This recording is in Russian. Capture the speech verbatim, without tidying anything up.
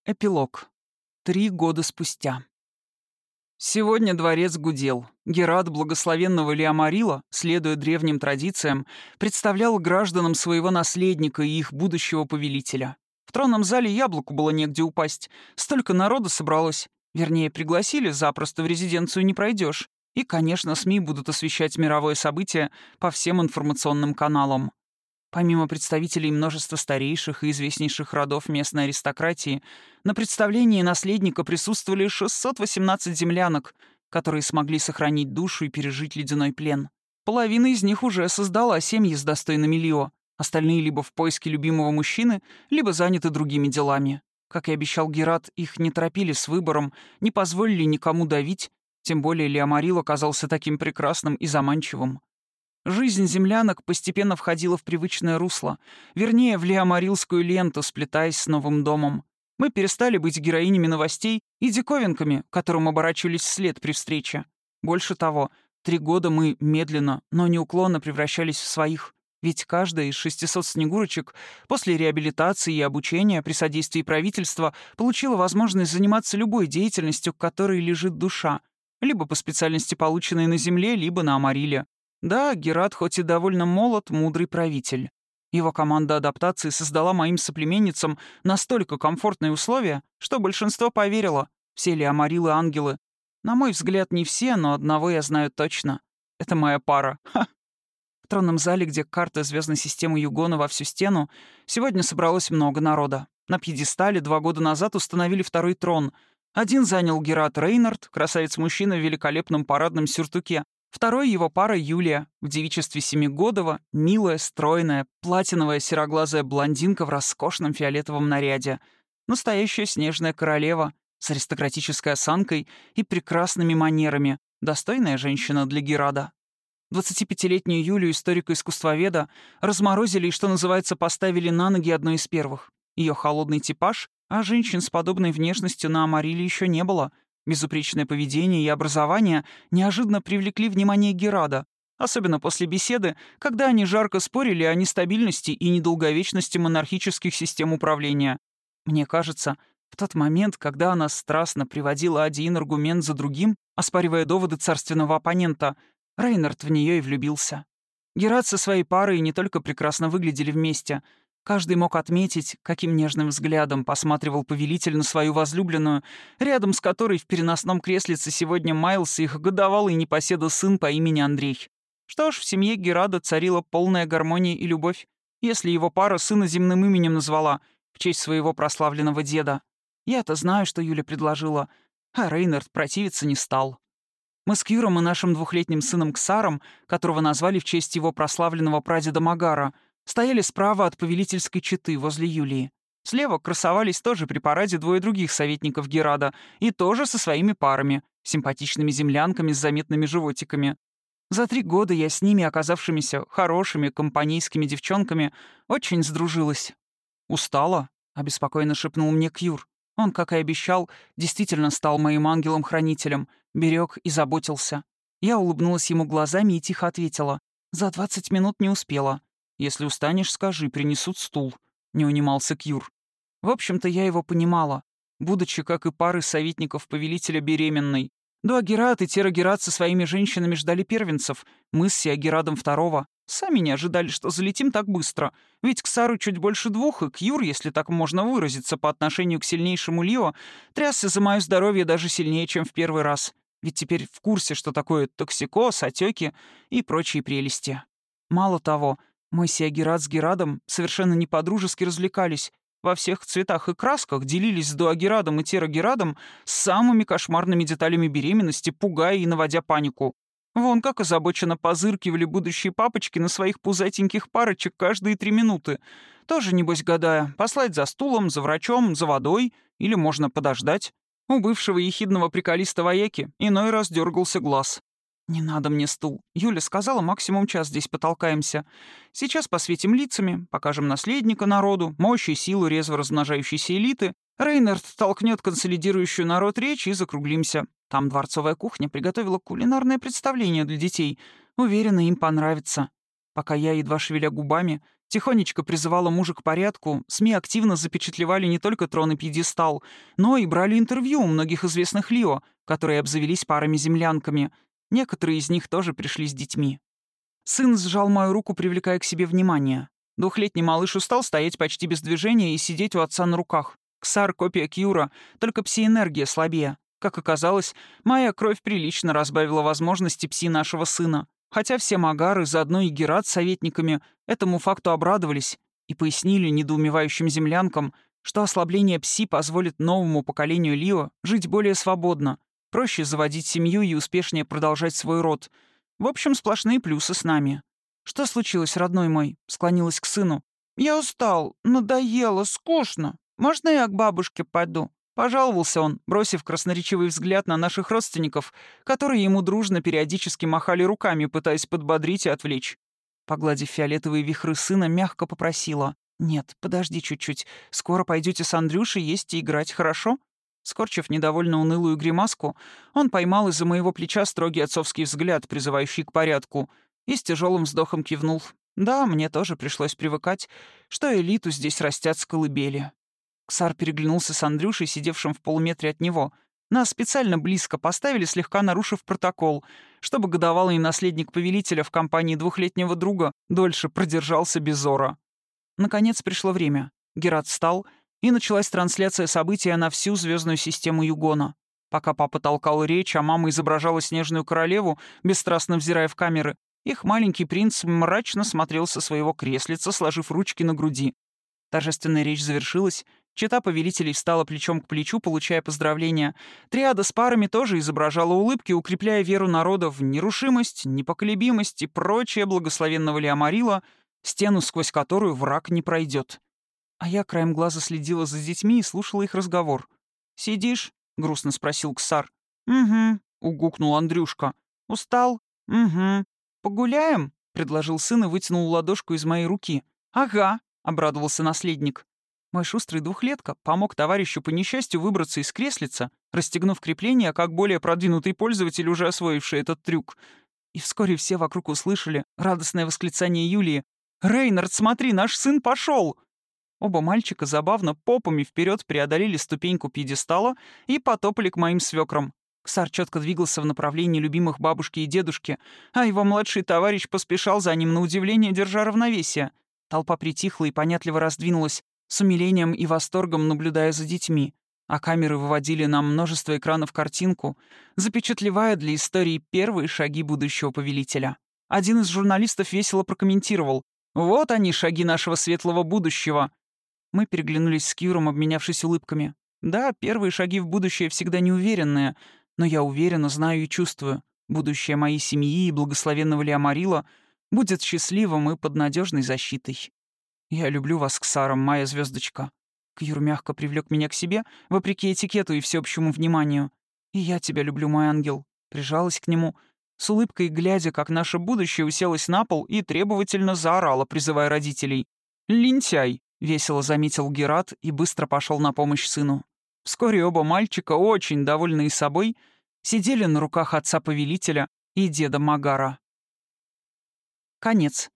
Эпилог. Три года спустя. Сегодня дворец гудел. Герат благословенного Леомарила, следуя древним традициям, представлял гражданам своего наследника и их будущего повелителя. В тронном зале яблоку было негде упасть. Столько народа собралось. Вернее, пригласили, запросто в резиденцию не пройдешь. И, конечно, СМИ будут освещать мировое событие по всем информационным каналам. Помимо представителей множества старейших и известнейших родов местной аристократии, на представлении наследника присутствовали шестьсот восемнадцать землянок, которые смогли сохранить душу и пережить ледяной плен. Половина из них уже создала семьи с достойными Лио, остальные либо в поиске любимого мужчины, либо заняты другими делами. Как и обещал Герат, их не торопили с выбором, не позволили никому давить, тем более Леомарил оказался таким прекрасным и заманчивым. Жизнь землянок постепенно входила в привычное русло, вернее, в леомарилскую ленту, сплетаясь с новым домом. Мы перестали быть героинями новостей и диковинками, которым оборачивались вслед при встрече. Больше того, три года мы медленно, но неуклонно превращались в своих, ведь каждая из шестисот снегурочек после реабилитации и обучения при содействии правительства получила возможность заниматься любой деятельностью, к которой лежит душа, либо по специальности, полученной на Земле, либо на Амариле. Да, Герат хоть и довольно молод, мудрый правитель. Его команда адаптации создала моим соплеменницам настолько комфортные условия, что большинство поверило, все леомарилы ангелы. На мой взгляд, не все, но одного я знаю точно. Это моя пара. Ха! В тронном зале, где карта звездной системы Югона во всю стену, сегодня собралось много народа. На пьедестале два года назад установили второй трон. Один занял Герат Рейнард, красавец-мужчина в великолепном парадном сюртуке. Второй — его пара Юлия, в девичестве Семигодова, милая, стройная, платиновая сероглазая блондинка в роскошном фиолетовом наряде. Настоящая снежная королева с аристократической осанкой и прекрасными манерами, достойная женщина для Герада. двадцатипятилетнюю Юлию, историка-искусствоведа, разморозили и, что называется, поставили на ноги одной из первых. Ее холодный типаж, а женщин с подобной внешностью на Амариле еще не было — безупречное поведение и образование неожиданно привлекли внимание Герада, особенно после беседы, когда они жарко спорили о нестабильности и недолговечности монархических систем управления. Мне кажется, в тот момент, когда она страстно приводила один аргумент за другим, оспаривая доводы царственного оппонента, Рейнард в нее и влюбился. Герад со своей парой не только прекрасно выглядели вместе — каждый мог отметить, каким нежным взглядом посматривал повелитель на свою возлюбленную, рядом с которой в переносном креслице сегодня маялся их годовалый непоседа сын по имени Андрей. Что ж, в семье Герада царила полная гармония и любовь, если его пара сына земным именем назвала, в честь своего прославленного деда. Я-то знаю, что Юля предложила, а Рейнард противиться не стал. Мы с Кьюром и нашим двухлетним сыном Ксаром, которого назвали в честь его прославленного прадеда Магара, стояли справа от повелительской четы возле Юлии. Слева красовались тоже при параде двое других советников Герада и тоже со своими парами, симпатичными землянками с заметными животиками. За три года я с ними, оказавшимися хорошими компанейскими девчонками, очень сдружилась. «Устала?» — обеспокоенно шепнул мне Кьюр. Он, как и обещал, действительно стал моим ангелом-хранителем, берег и заботился. Я улыбнулась ему глазами и тихо ответила: «За двадцать минут не успела». «Если устанешь, скажи, принесут стул», — не унимался Кьюр. В общем-то, я его понимала, будучи, как и пары советников повелителя, беременной. Дуагерат и Терагерат со своими женщинами ждали первенцев, мы с Сиагерадом второго. Сами не ожидали, что залетим так быстро, ведь Ксару чуть больше двух, и Кьюр, если так можно выразиться по отношению к сильнейшему Лио, трясся за мое здоровье даже сильнее, чем в первый раз. Ведь теперь в курсе, что такое токсикоз, отеки и прочие прелести. Мало того, мы Сиагерат с Герадом совершенно не по-дружески развлекались. Во всех цветах и красках делились с Дуагерадом и Терагерадом с самыми кошмарными деталями беременности, пугая и наводя панику. Вон как озабоченно позыркивали будущие папочки на своих пузатеньких парочек каждые три минуты. Тоже, небось, гадая, послать за стулом, за врачом, за водой или можно подождать. У бывшего ехидного приколиста вояки иной раз дергался глаз. «Не надо мне стул. Юля сказала, максимум час здесь потолкаемся. Сейчас посветим лицами, покажем наследника народу, мощь и силу резво размножающейся элиты. Рейнард толкнет консолидирующую народ речь и закруглимся. Там дворцовая кухня приготовила кулинарное представление для детей. Уверена, им понравится». Пока я, едва шевеля губами, Тихонечко призывала мужа к порядку, СМИ активно запечатлевали не только трон и пьедестал, но и брали интервью у многих известных Лио, которые обзавелись парами-землянками. Некоторые из них тоже пришли с детьми. Сын сжал мою руку, привлекая к себе внимание. Двухлетний малыш устал стоять почти без движения и сидеть у отца на руках. Ксар — копия Кьюра, только пси-энергия слабее. Как оказалось, моя кровь прилично разбавила возможности пси нашего сына. Хотя все магары, заодно и Герат с советниками, этому факту обрадовались и пояснили недоумевающим землянкам, что ослабление пси позволит новому поколению Лио жить более свободно, проще заводить семью и успешнее продолжать свой род. В общем, сплошные плюсы с нами. «Что случилось, родной мой?» — склонилась к сыну. «Я устал, надоело, скучно. Можно я к бабушке пойду?» Пожаловался он, бросив красноречивый взгляд на наших родственников, которые ему дружно периодически махали руками, пытаясь подбодрить и отвлечь. Погладив фиолетовые вихры сына, мягко попросила. «Нет, подожди чуть-чуть. Скоро пойдете с Андрюшей есть и играть, хорошо?» Скорчив недовольно унылую гримаску, он поймал из-за моего плеча строгий отцовский взгляд, призывающий к порядку, и с тяжелым вздохом кивнул. «Да, мне тоже пришлось привыкать, что элиту здесь растят с колыбели». Ксар переглянулся с Андрюшей, сидевшим в полуметре от него. Нас специально близко поставили, слегка нарушив протокол, чтобы годовалый наследник повелителя в компании двухлетнего друга дольше продержался без ора. Наконец пришло время. Герат встал, и началась трансляция события на всю звездную систему Югона. Пока папа толкал речь, а мама изображала снежную королеву, бесстрастно взирая в камеры, их маленький принц мрачно смотрел со своего креслица, сложив ручки на груди. Торжественная речь завершилась, чета повелителей встала плечом к плечу, получая поздравления. Триада с парами тоже изображала улыбки, укрепляя веру народа в нерушимость, непоколебимость и прочее благословенного Лиамарила, стену, сквозь которую враг не пройдет. А я краем глаза следила за детьми и слушала их разговор. «Сидишь?» — грустно спросил Ксар. «Угу», — угукнул Андрюшка. «Устал?» «Угу». «Погуляем?» — предложил сын и вытянул ладошку из моей руки. «Ага», — обрадовался наследник. Мой шустрый двухлетка помог товарищу по несчастью выбраться из креслица, расстегнув крепление, как более продвинутый пользователь, уже освоивший этот трюк. И вскоре все вокруг услышали радостное восклицание Юлии. «Рейнард, смотри, наш сын пошел!» Оба мальчика забавно попами вперед преодолели ступеньку пьедестала и потопали к моим свекрам. Ксар четко двигался в направлении любимых бабушки и дедушки, а его младший товарищ поспешал за ним, на удивление, держа равновесие. Толпа притихла и понятливо раздвинулась, с умилением и восторгом наблюдая за детьми, а камеры выводили на множество экранов картинку, запечатлевая для истории первые шаги будущего повелителя. Один из журналистов весело прокомментировал: «Вот они, шаги нашего светлого будущего!» Мы переглянулись с Кьюром, обменявшись улыбками. Да, первые шаги в будущее всегда неуверенные, но я уверенно знаю и чувствую. Будущее моей семьи и благословенного Лиамарила будет счастливым и под надежной защитой. «Я люблю вас, Ксаром, моя звездочка». Кьюр мягко привлек меня к себе, вопреки этикету и всеобщему вниманию. «И я тебя люблю, мой ангел». Прижалась к нему, с улыбкой глядя, как наше будущее уселось на пол и требовательно заорала, призывая родителей. «Лентяй!» — весело заметил Герат и быстро пошел на помощь сыну. Вскоре оба мальчика, очень довольные собой, сидели на руках отца-повелителя и деда Магара. Конец.